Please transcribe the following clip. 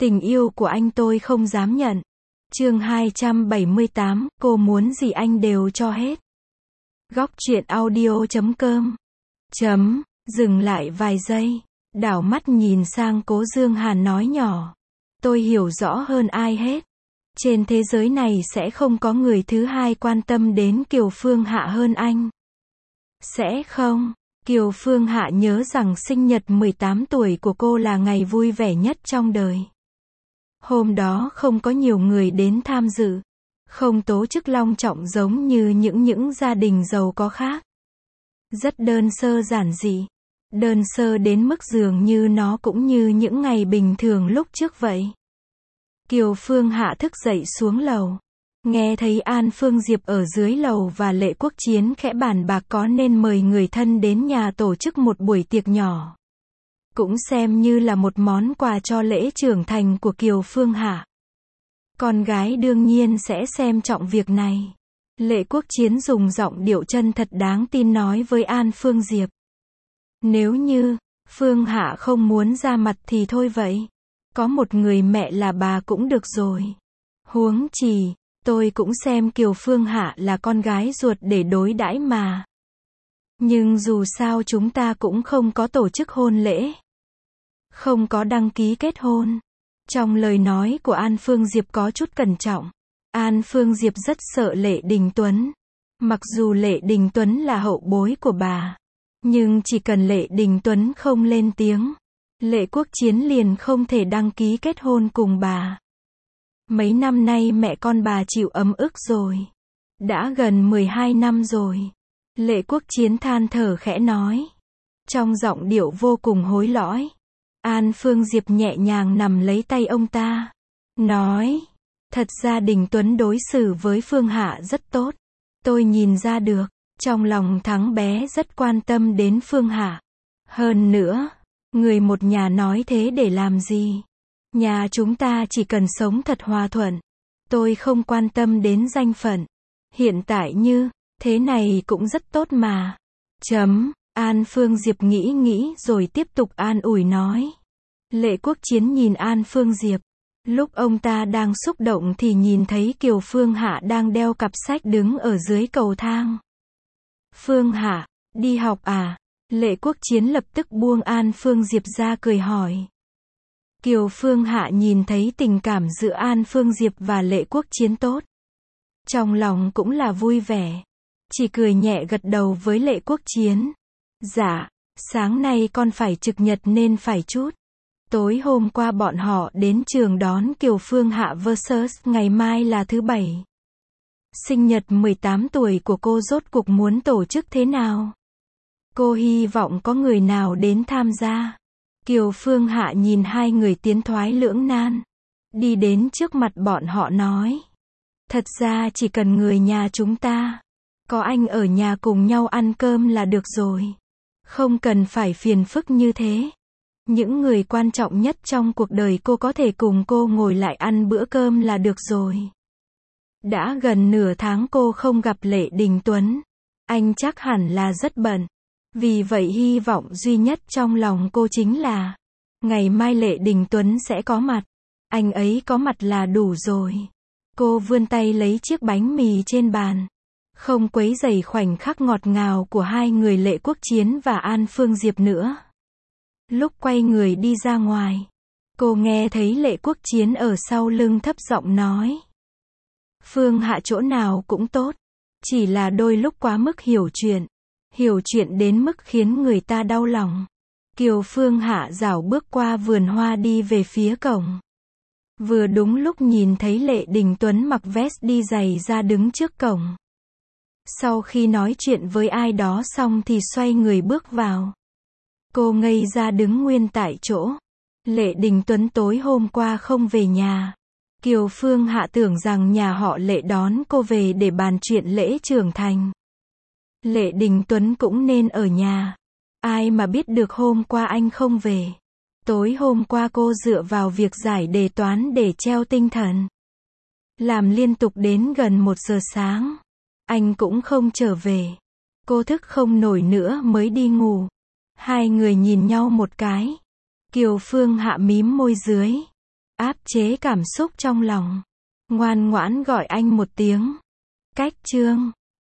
Tình yêu của anh tôi không dám nhận. Chương 278, cô muốn gì anh đều cho hết. Góc truyện audio.com. Dừng lại vài giây, đảo mắt nhìn sang Cố Dương Hàn nói nhỏ. Tôi hiểu rõ hơn ai hết. Trên thế giới này sẽ không có người thứ hai quan tâm đến Kiều Phương Hạ hơn anh. Sẽ không. Kiều Phương Hạ nhớ rằng sinh nhật 18 tuổi của cô là ngày vui vẻ nhất trong đời. Hôm đó không có nhiều người đến tham dự, không tổ chức long trọng giống như những gia đình giàu có khác. Rất đơn sơ giản dị, đơn sơ đến mức dường như nó cũng như những ngày bình thường lúc trước vậy. Kiều Phương Hạ thức dậy xuống lầu, nghe thấy An Phương Diệp ở dưới lầu và Lệ Quốc Chiến khẽ bàn bạc có nên mời người thân đến nhà tổ chức một buổi tiệc nhỏ. Cũng xem như là một món quà cho lễ trưởng thành của Kiều Phương Hạ. Con gái đương nhiên sẽ xem trọng việc này. Lệ Quốc Chiến dùng giọng điệu chân thật đáng tin nói với An Phương Diệp. Nếu như Phương Hạ không muốn ra mặt thì thôi vậy. Có một người mẹ là bà cũng được rồi. Huống chi, tôi cũng xem Kiều Phương Hạ là con gái ruột để đối đãi mà. Nhưng dù sao chúng ta cũng không có tổ chức hôn lễ. Không có đăng ký kết hôn. Trong lời nói của An Phương Diệp có chút cẩn trọng. An Phương Diệp rất sợ Lệ Đình Tuấn. Mặc dù Lệ Đình Tuấn là hậu bối của bà. Nhưng chỉ cần Lệ Đình Tuấn không lên tiếng, Lệ Quốc Chiến liền không thể đăng ký kết hôn cùng bà. Mấy năm nay mẹ con bà chịu ấm ức rồi. Đã gần 12 năm rồi. Lệ Quốc Chiến than thở khẽ nói. Trong giọng điệu vô cùng hối lỗi. An Phương Diệp nhẹ nhàng nằm lấy tay ông ta. Nói. Thật ra Đình Tuấn đối xử với Phương Hạ rất tốt. Tôi nhìn ra được. Trong lòng thắng bé rất quan tâm đến Phương Hạ. Hơn nữa, người một nhà nói thế để làm gì? Nhà chúng ta chỉ cần sống thật hòa thuận. Tôi không quan tâm đến danh phận. Hiện tại như thế này cũng rất tốt mà. An Phương Diệp nghĩ rồi tiếp tục an ủi nói. Lệ Quốc Chiến nhìn An Phương Diệp. Lúc ông ta đang xúc động thì nhìn thấy Kiều Phương Hạ đang đeo cặp sách đứng ở dưới cầu thang. Phương Hạ, đi học à? Lệ Quốc Chiến lập tức buông An Phương Diệp ra cười hỏi. Kiều Phương Hạ nhìn thấy tình cảm giữa An Phương Diệp và Lệ Quốc Chiến tốt. Trong lòng cũng là vui vẻ. Chỉ cười nhẹ gật đầu với Lệ Quốc Chiến. Dạ, sáng nay con phải trực nhật nên phải chút. Tối hôm qua bọn họ đến trường đón Kiều Phương Hạ vs. Ngày mai là thứ Bảy. Sinh nhật 18 tuổi của cô rốt cuộc muốn tổ chức thế nào? Cô hy vọng có người nào đến tham gia. Kiều Phương Hạ nhìn hai người tiến thoái lưỡng nan. Đi đến trước mặt bọn họ nói. Thật ra chỉ cần người nhà chúng ta. Có anh ở nhà cùng nhau ăn cơm là được rồi. Không cần phải phiền phức như thế. Những người quan trọng nhất trong cuộc đời cô có thể cùng cô ngồi lại ăn bữa cơm là được rồi. Đã gần nửa tháng cô không gặp Lệ Đình Tuấn. Anh chắc hẳn là rất bận. Vì vậy hy vọng duy nhất trong lòng cô chính là ngày mai Lệ Đình Tuấn sẽ có mặt. Anh ấy có mặt là đủ rồi. Cô vươn tay lấy chiếc bánh mì trên bàn. Không quấy rầy khoảnh khắc ngọt ngào của hai người Lệ Quốc Chiến và An Phương Diệp nữa. Lúc quay người đi ra ngoài, cô nghe thấy Lệ Quốc Chiến ở sau lưng thấp giọng nói. Phương Hạ chỗ nào cũng tốt. Chỉ là đôi lúc quá mức hiểu chuyện. Hiểu chuyện đến mức khiến người ta đau lòng. Kiều Phương Hạ rảo bước qua vườn hoa đi về phía cổng. Vừa đúng lúc nhìn thấy Lệ Đình Tuấn mặc vest đi giày ra đứng trước cổng. Sau khi nói chuyện với ai đó xong thì xoay người bước vào. Cô ngây ra đứng nguyên tại chỗ. Lệ Đình Tuấn tối hôm qua không về nhà. Kiều Phương Hạ tưởng rằng nhà họ Lệ đón cô về để bàn chuyện lễ trưởng thành. Lệ Đình Tuấn cũng nên ở nhà. Ai mà biết được hôm qua anh không về. Tối hôm qua cô dựa vào việc giải đề toán để treo tinh thần. Làm liên tục đến gần 1 giờ sáng. Anh cũng không trở về. Cô thức không nổi nữa mới đi ngủ. Hai người nhìn nhau một cái. Kiều Phương Hạ mím môi dưới. áp chế cảm xúc trong lòng. Ngoan ngoãn gọi anh một tiếng. Cách chương